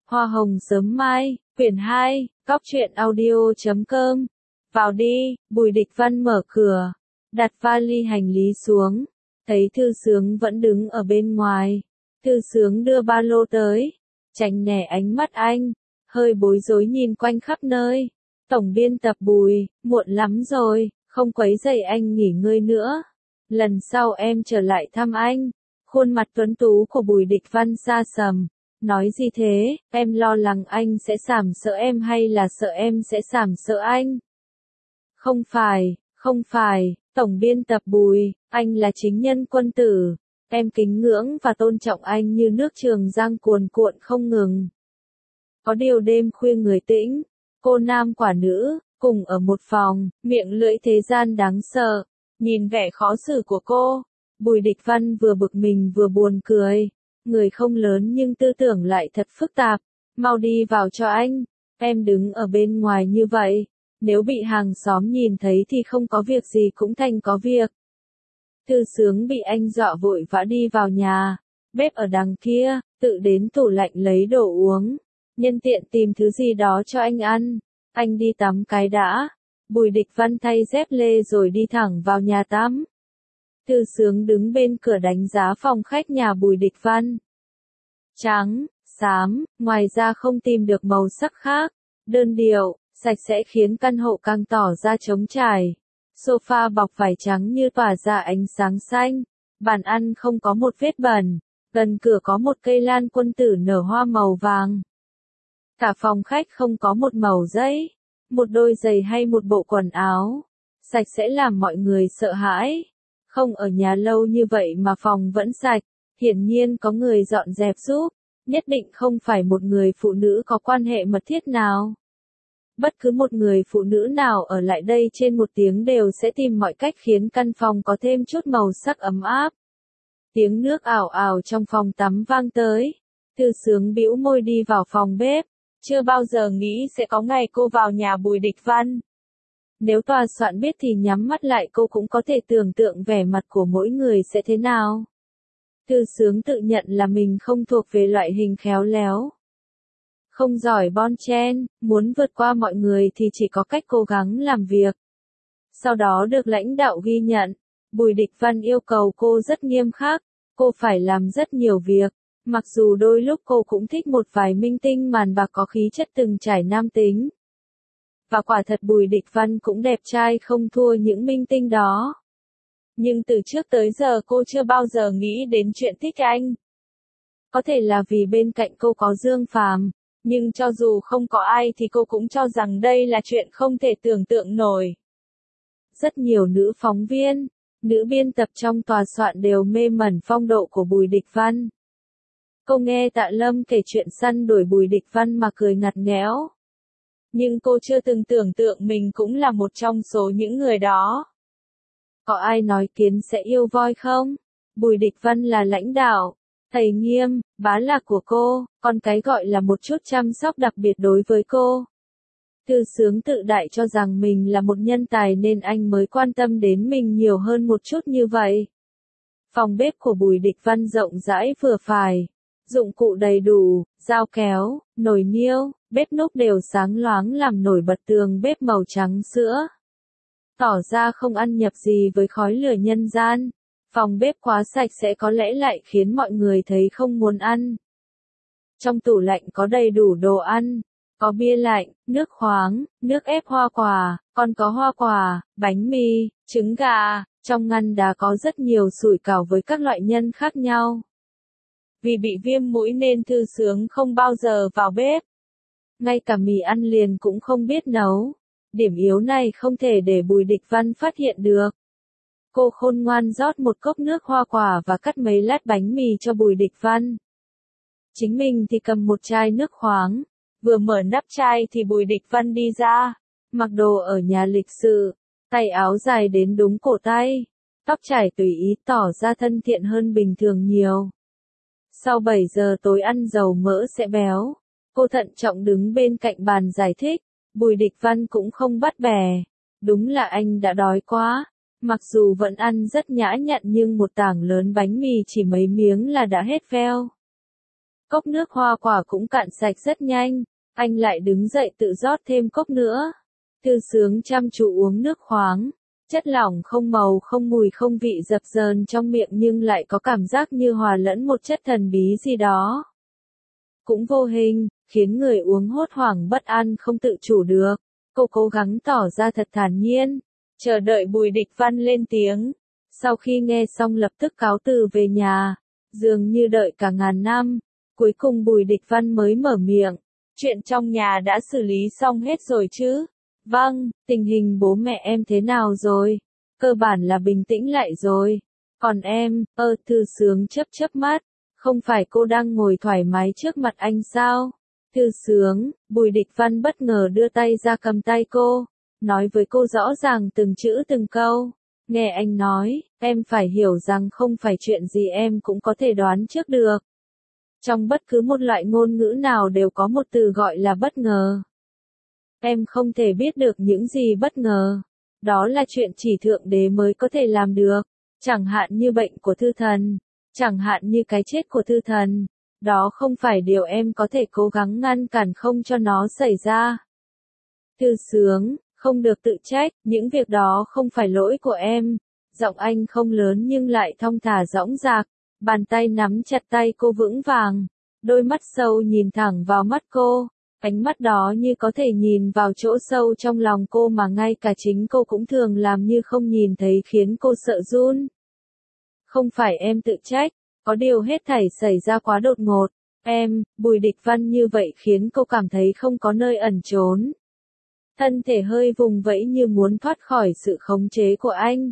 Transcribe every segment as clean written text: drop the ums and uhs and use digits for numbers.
Hoa hồng sớm mai, quyển 2, góc truyện audio.com. Vào đi, Bùi Địch Văn mở cửa, đặt vali hành lý xuống, thấy Thư Sướng vẫn đứng ở bên ngoài. Thư Sướng đưa ba lô tới, tránh né ánh mắt anh, hơi bối rối nhìn quanh khắp nơi. Tổng biên tập Bùi, muộn lắm rồi, không quấy rầy anh nghỉ ngơi nữa. Lần sau em trở lại thăm anh. Khuôn mặt tuấn tú của Bùi Địch Văn xa sầm. Nói gì thế, em lo lắng anh sẽ sàm sợ em hay là sợ em sẽ sàm sợ anh? Không phải, tổng biên tập Bùi, anh là chính nhân quân tử. Em kính ngưỡng và tôn trọng anh như nước Trường Giang cuồn cuộn không ngừng. Có điều đêm khuya người tĩnh, cô nam quả nữ, cùng ở một phòng, miệng lưỡi thế gian đáng sợ. Nhìn vẻ khó xử của cô, Bùi Địch Văn vừa bực mình vừa buồn cười. Người không lớn nhưng tư tưởng lại thật phức tạp. Mau đi vào cho anh, em đứng ở bên ngoài như vậy. Nếu bị hàng xóm nhìn thấy thì không có việc gì cũng thành có việc. Thư Sướng bị anh dọa vội vã đi vào nhà. Bếp ở đằng kia, tự đến tủ lạnh lấy đồ uống. Nhân tiện tìm thứ gì đó cho anh ăn. Anh đi tắm cái đã. Bùi Địch Văn thay dép lê rồi đi thẳng vào nhà tắm. Thư Sướng đứng bên cửa đánh giá phòng khách nhà Bùi Địch Văn. Trắng, xám, ngoài ra không tìm được màu sắc khác. Đơn điệu, sạch sẽ khiến căn hộ càng tỏ ra trống trải. Sofa bọc vải trắng như tỏa ra ánh sáng xanh. Bàn ăn không có một vết bẩn. Gần cửa có một cây lan quân tử nở hoa màu vàng. Cả phòng khách không có một mẩu giấy, một đôi giày hay một bộ quần áo. Sạch sẽ làm mọi người sợ hãi. Không ở nhà lâu như vậy mà phòng vẫn sạch, hiển nhiên có người dọn dẹp giúp, nhất định không phải một người phụ nữ có quan hệ mật thiết nào. Bất cứ một người phụ nữ nào ở lại đây trên một tiếng đều sẽ tìm mọi cách khiến căn phòng có thêm chút màu sắc ấm áp. Tiếng nước ào ào trong phòng tắm vang tới. Thư Sướng bĩu môi đi vào phòng bếp. Chưa bao giờ nghĩ sẽ có ngày cô vào nhà Bùi Địch Văn. Nếu tòa soạn biết thì nhắm mắt lại cô cũng có thể tưởng tượng vẻ mặt của mỗi người sẽ thế nào. Thư Sướng tự nhận là mình không thuộc về loại hình khéo léo. Không giỏi bon chen, muốn vượt qua mọi người thì chỉ có cách cố gắng làm việc. Sau đó được lãnh đạo ghi nhận, Bùi Địch Văn yêu cầu cô rất nghiêm khắc, cô phải làm rất nhiều việc. Mặc dù đôi lúc cô cũng thích một vài minh tinh màn bạc có khí chất từng trải nam tính. Và quả thật Bùi Địch Văn cũng đẹp trai không thua những minh tinh đó. Nhưng từ trước tới giờ cô chưa bao giờ nghĩ đến chuyện thích anh. Có thể là vì bên cạnh cô có Dương Phàm, nhưng cho dù không có ai thì cô cũng cho rằng đây là chuyện không thể tưởng tượng nổi. Rất nhiều nữ phóng viên, nữ biên tập trong tòa soạn đều mê mẩn phong độ của Bùi Địch Văn. Cô nghe Tạ Lâm kể chuyện săn đuổi Bùi Địch Văn mà cười ngặt nghẽo. Nhưng cô chưa từng tưởng tượng mình cũng là một trong số những người đó. Có ai nói kiến sẽ yêu voi không? Bùi Địch Văn là lãnh đạo, thầy nghiêm, bá lạc của cô, còn cái gọi là một chút chăm sóc đặc biệt đối với cô. Thư Sướng tự đại cho rằng mình là một nhân tài nên anh mới quan tâm đến mình nhiều hơn một chút như vậy. Phòng bếp của Bùi Địch Văn rộng rãi vừa phải. Dụng cụ đầy đủ, dao kéo, nồi niêu, bếp núc đều sáng loáng làm nổi bật tường bếp màu trắng sữa. Tỏ ra không ăn nhập gì với khói lửa nhân gian. Phòng bếp quá sạch sẽ có lẽ lại khiến mọi người thấy không muốn ăn. Trong tủ lạnh có đầy đủ đồ ăn. Có bia lạnh, nước khoáng, nước ép hoa quả, còn có hoa quả, bánh mì, trứng gà. Trong ngăn đá có rất nhiều sủi cảo với các loại nhân khác nhau. Vì bị viêm mũi nên Thư Sướng không bao giờ vào bếp. Ngay cả mì ăn liền cũng không biết nấu. Điểm yếu này không thể để Bùi Địch Văn phát hiện được. Cô khôn ngoan rót một cốc nước hoa quả và cắt mấy lát bánh mì cho Bùi Địch Văn. Chính mình thì cầm một chai nước khoáng. Vừa mở nắp chai thì Bùi Địch Văn đi ra. Mặc đồ ở nhà lịch sự. Tay áo dài đến đúng cổ tay. Tóc trải tùy ý tỏ ra thân thiện hơn bình thường nhiều. Sau 7 giờ tối ăn dầu mỡ sẽ béo. Cô thận trọng đứng bên cạnh bàn giải thích. Bùi Địch Văn cũng không bắt bẻ. Đúng là anh đã đói quá. Mặc dù vẫn ăn rất nhã nhặn nhưng một tảng lớn bánh mì chỉ mấy miếng là đã hết veo. Cốc nước hoa quả cũng cạn sạch rất nhanh, anh lại đứng dậy tự rót thêm cốc nữa. Thư Sướng chăm chú uống nước khoáng, chất lỏng không màu không mùi không vị dập dờn trong miệng nhưng lại có cảm giác như hòa lẫn một chất thần bí gì đó. Cũng vô hình, khiến người uống hốt hoảng bất an không tự chủ được. Cô cố gắng tỏ ra thật thản nhiên, chờ đợi Bùi Địch Văn lên tiếng. Sau khi nghe xong lập tức cáo từ về nhà, dường như đợi cả ngàn năm, cuối cùng Bùi Địch Văn mới mở miệng. Chuyện trong nhà đã xử lý xong hết rồi chứ? Vâng, tình hình bố mẹ em thế nào rồi? Cơ bản là bình tĩnh lại rồi. Còn em, Thư Sướng chớp chớp mắt, không phải cô đang ngồi thoải mái trước mặt anh sao? Thư Sướng, Bùi Địch Văn bất ngờ đưa tay ra cầm tay cô, nói với cô rõ ràng từng chữ từng câu. Nghe anh nói, em phải hiểu rằng không phải chuyện gì em cũng có thể đoán trước được. Trong bất cứ một loại ngôn ngữ nào đều có một từ gọi là bất ngờ. Em không thể biết được những gì bất ngờ. Đó là chuyện chỉ Thượng Đế mới có thể làm được. Chẳng hạn như bệnh của Thư Thần. Chẳng hạn như cái chết của Thư Thần. Đó không phải điều em có thể cố gắng ngăn cản không cho nó xảy ra. Thư Sướng, không được tự trách, những việc đó không phải lỗi của em. Giọng anh không lớn nhưng lại thong thả dõng dạc. Bàn tay nắm chặt tay cô vững vàng. Đôi mắt sâu nhìn thẳng vào mắt cô. Ánh mắt đó như có thể nhìn vào chỗ sâu trong lòng cô mà ngay cả chính cô cũng thường làm như không nhìn thấy khiến cô sợ run. Không phải em tự trách, có điều hết thảy xảy ra quá đột ngột. Bùi Địch Văn như vậy khiến cô cảm thấy không có nơi ẩn trốn. Thân thể hơi vùng vẫy như muốn thoát khỏi sự khống chế của anh.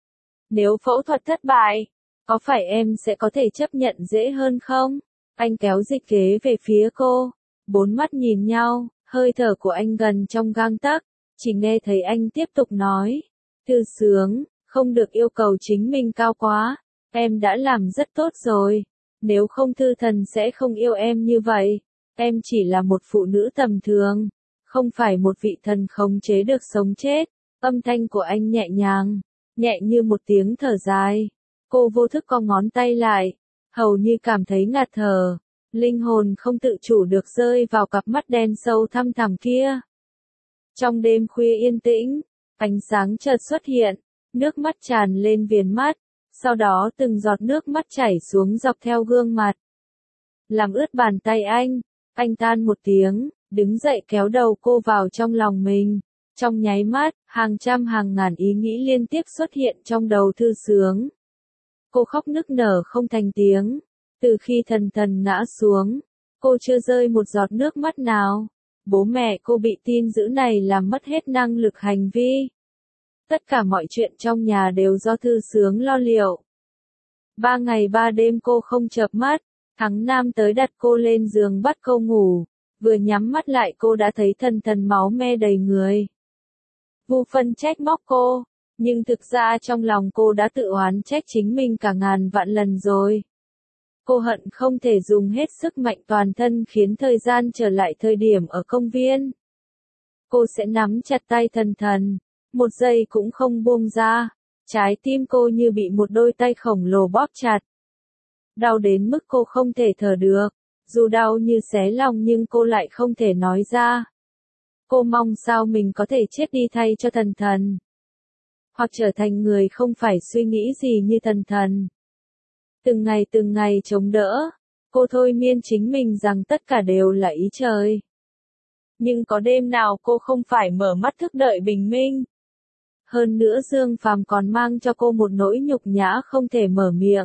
Nếu phẫu thuật thất bại, có phải em sẽ có thể chấp nhận dễ hơn không? Anh kéo dịch ghế về phía cô. Bốn mắt nhìn nhau, hơi thở của anh gần trong gang tấc, chỉ nghe thấy anh tiếp tục nói. Thư Sướng, không được yêu cầu chính mình cao quá, em đã làm rất tốt rồi. Nếu không Thư Thần sẽ không yêu em như vậy. Em chỉ là một phụ nữ tầm thường, không phải một vị thần khống chế được sống chết. Âm thanh của anh nhẹ nhàng, nhẹ như một tiếng thở dài. Cô vô thức cong ngón tay lại, hầu như cảm thấy ngạt thở. Linh hồn không tự chủ được rơi vào cặp mắt đen sâu thăm thẳm kia. Trong đêm khuya yên tĩnh, ánh sáng chợt xuất hiện, nước mắt tràn lên viền mắt, sau đó từng giọt nước mắt chảy xuống dọc theo gương mặt. Làm ướt bàn tay anh than một tiếng, đứng dậy kéo đầu cô vào trong lòng mình. Trong nháy mắt, hàng trăm hàng ngàn ý nghĩ liên tiếp xuất hiện trong đầu Thư Sướng. Cô khóc nức nở không thành tiếng. Từ khi Thần Thần ngã xuống, cô chưa rơi một giọt nước mắt nào. Bố mẹ cô bị tin dữ này làm mất hết năng lực hành vi. Tất cả mọi chuyện trong nhà đều do Thư Sướng lo liệu. 3 ngày 3 đêm cô không chợp mắt, Thắng Nam tới đặt cô lên giường bắt cô ngủ. Vừa nhắm mắt lại cô đã thấy Thần Thần máu me đầy người. Vu Phân trách móc cô, nhưng thực ra trong lòng cô đã tự oán trách chính mình cả ngàn vạn lần rồi. Cô hận không thể dùng hết sức mạnh toàn thân khiến thời gian trở lại thời điểm ở công viên. Cô sẽ nắm chặt tay Thần Thần, một giây cũng không buông ra. Trái tim cô như bị một đôi tay khổng lồ bóp chặt. Đau đến mức cô không thể thở được. Dù đau như xé lòng nhưng cô lại không thể nói ra. Cô mong sao mình có thể chết đi thay cho Thần Thần. Hoặc trở thành người không phải suy nghĩ gì như Thần Thần. Từng ngày chống đỡ, cô thôi miên chính mình rằng tất cả đều là ý trời. Nhưng có đêm nào cô không phải mở mắt thức đợi bình minh. Hơn nữa Dương Phàm còn mang cho cô một nỗi nhục nhã không thể mở miệng.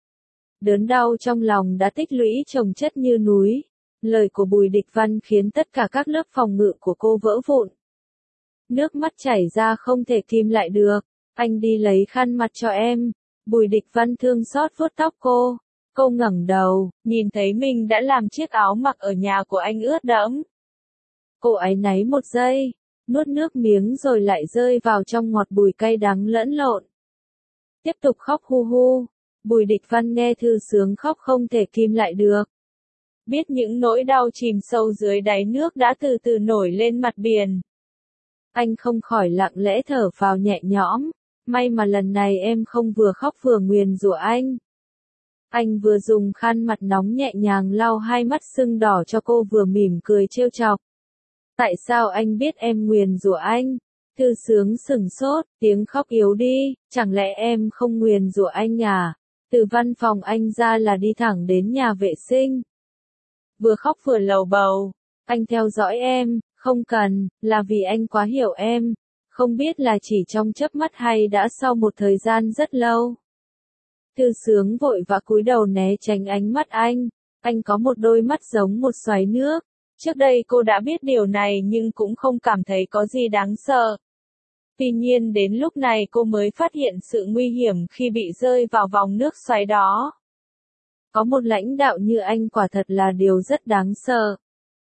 Đớn đau trong lòng đã tích lũy chồng chất như núi. Lời của Bùi Địch Văn khiến tất cả các lớp phòng ngự của cô vỡ vụn. Nước mắt chảy ra không thể kìm lại được. Anh đi lấy khăn mặt cho em. Bùi Địch Văn thương xót vuốt tóc cô. Cô ngẩng đầu, nhìn thấy mình đã làm chiếc áo mặc ở nhà của anh ướt đẫm. Cô áy náy một giây, nuốt nước miếng rồi lại rơi vào trong ngọt bùi cay đắng lẫn lộn. Tiếp tục khóc hu hu. Bùi Địch Văn nghe Thư Sướng khóc không thể kìm lại được. Biết những nỗi đau chìm sâu dưới đáy nước đã từ từ nổi lên mặt biển. Anh không khỏi lặng lẽ thở phào nhẹ nhõm. May mà lần này em không vừa khóc vừa nguyền rủa anh. Anh vừa dùng khăn mặt nóng nhẹ nhàng lau hai mắt sưng đỏ cho cô vừa mỉm cười trêu chọc. Tại sao anh biết em nguyền rủa anh? Thư Sướng sửng sốt, tiếng khóc yếu đi, chẳng lẽ em không nguyền rủa anh à? Từ văn phòng anh ra là đi thẳng đến nhà vệ sinh. Vừa khóc vừa lầu bầu, anh theo dõi em, không cần, là vì anh quá hiểu em, không biết là chỉ trong chớp mắt hay đã sau một thời gian rất lâu. Thư Sướng vội vã cúi đầu né tránh ánh mắt anh có một đôi mắt giống một xoáy nước. Trước đây cô đã biết điều này nhưng cũng không cảm thấy có gì đáng sợ. Tuy nhiên đến lúc này cô mới phát hiện sự nguy hiểm khi bị rơi vào vòng nước xoáy đó. Có một lãnh đạo như anh quả thật là điều rất đáng sợ.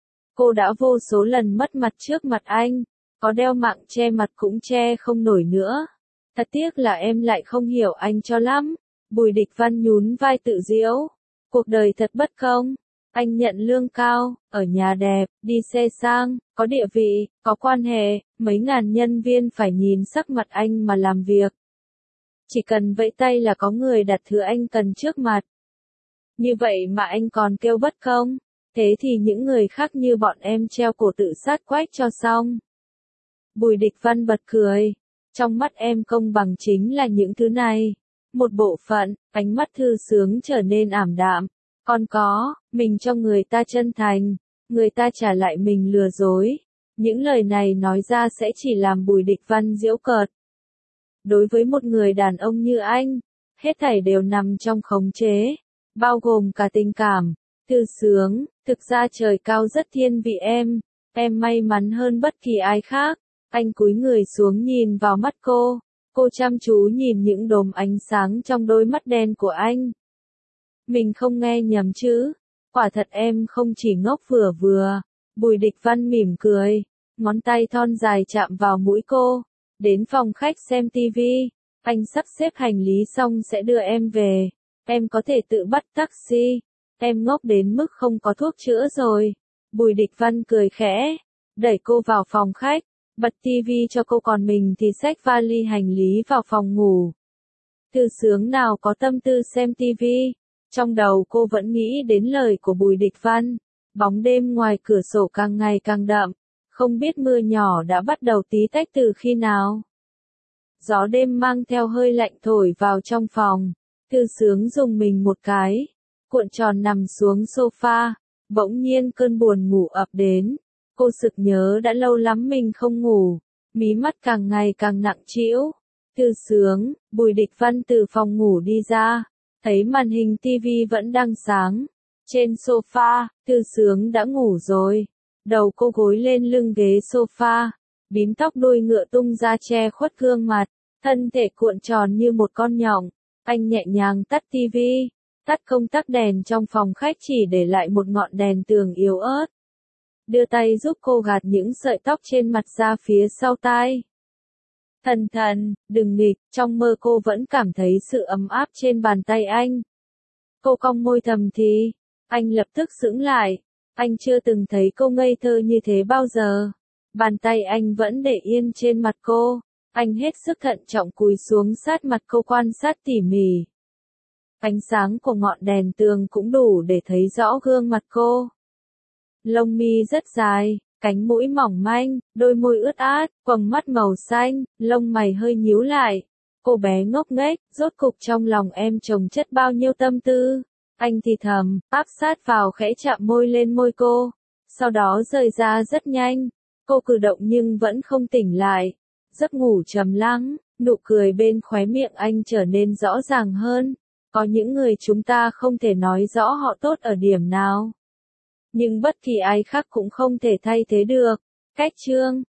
Cô đã vô số lần mất mặt trước mặt anh, có đeo mạng che mặt cũng che không nổi nữa. Thật tiếc là em lại không hiểu anh cho lắm. Bùi Địch Văn nhún vai tự giễu. Cuộc đời thật bất công. Anh nhận lương cao, ở nhà đẹp, đi xe sang, có địa vị, có quan hệ, mấy ngàn nhân viên phải nhìn sắc mặt anh mà làm việc. Chỉ cần vẫy tay là có người đặt thứ anh cần trước mặt. Như vậy mà anh còn kêu bất công, thế thì những người khác như bọn em treo cổ tự sát quách cho xong. Bùi Địch Văn bật cười, trong mắt em công bằng chính là những thứ này. Một bộ phận, ánh mắt Thư Sướng trở nên ảm đạm. Còn có, mình cho người ta chân thành, người ta trả lại mình lừa dối. Những lời này nói ra sẽ chỉ làm Bùi Địch Văn giễu cợt. Đối với một người đàn ông như anh, hết thảy đều nằm trong khống chế, bao gồm cả tình cảm. Thư Sướng, thực ra trời cao rất thiên vị em may mắn hơn bất kỳ ai khác. Anh cúi người xuống nhìn vào mắt cô chăm chú nhìn những đốm ánh sáng trong đôi mắt đen của anh. Mình không nghe nhầm chứ, quả thật em không chỉ ngốc vừa. Bùi Địch Văn mỉm cười, ngón tay thon dài chạm vào mũi cô. Đến phòng khách xem tivi, anh sắp xếp hành lý xong sẽ đưa em về. Em có thể tự bắt taxi, em ngốc đến mức không có thuốc chữa rồi. Bùi Địch Văn cười khẽ, đẩy cô vào phòng khách, bật tivi cho cô còn mình thì xách vali hành lý vào phòng ngủ. Thư Sướng nào có tâm tư xem tivi, trong đầu cô vẫn nghĩ đến lời của Bùi Địch Văn. Bóng đêm ngoài cửa sổ càng ngày càng đậm, không biết mưa nhỏ đã bắt đầu tí tách từ khi nào. Gió đêm mang theo hơi lạnh thổi vào trong phòng, Thư Sướng rùng mình một cái, cuộn tròn nằm xuống sofa, bỗng nhiên cơn buồn ngủ ập đến. Cô sực nhớ đã lâu lắm mình không ngủ, mí mắt càng ngày càng nặng trĩu. Thư Sướng, Bùi Địch Văn từ phòng ngủ đi ra, thấy màn hình tivi vẫn đang sáng. Trên sofa, Thư Sướng đã ngủ rồi. Đầu cô gối lên lưng ghế sofa, bím tóc đuôi ngựa tung ra che khuất gương mặt, thân thể cuộn tròn như một con nhộng. Anh nhẹ nhàng tắt tivi, tắt công tắc đèn trong phòng khách chỉ để lại một ngọn đèn tường yếu ớt. Đưa tay giúp cô gạt những sợi tóc trên mặt ra phía sau tai. Thần, đừng nghịch, trong mơ cô vẫn cảm thấy sự ấm áp trên bàn tay anh. Cô cong môi thầm thì, anh lập tức sững lại. Anh chưa từng thấy cô ngây thơ như thế bao giờ. Bàn tay anh vẫn để yên trên mặt cô. Anh hết sức thận trọng cúi xuống sát mặt cô quan sát tỉ mỉ. Ánh sáng của ngọn đèn tường cũng đủ để thấy rõ gương mặt cô. Lông mi rất dài, cánh mũi mỏng manh, đôi môi ướt át, quầng mắt màu xanh, lông mày hơi nhíu lại. Cô bé ngốc nghếch, rốt cục trong lòng em chồng chất bao nhiêu tâm tư. Anh thì thầm, áp sát vào khẽ chạm môi lên môi cô. Sau đó rời ra rất nhanh. Cô cử động nhưng vẫn không tỉnh lại. Giấc ngủ trầm lắng, nụ cười bên khóe miệng anh trở nên rõ ràng hơn. Có những người chúng ta không thể nói rõ họ tốt ở điểm nào. Nhưng bất kỳ ai khác cũng không thể thay thế được. Cách chương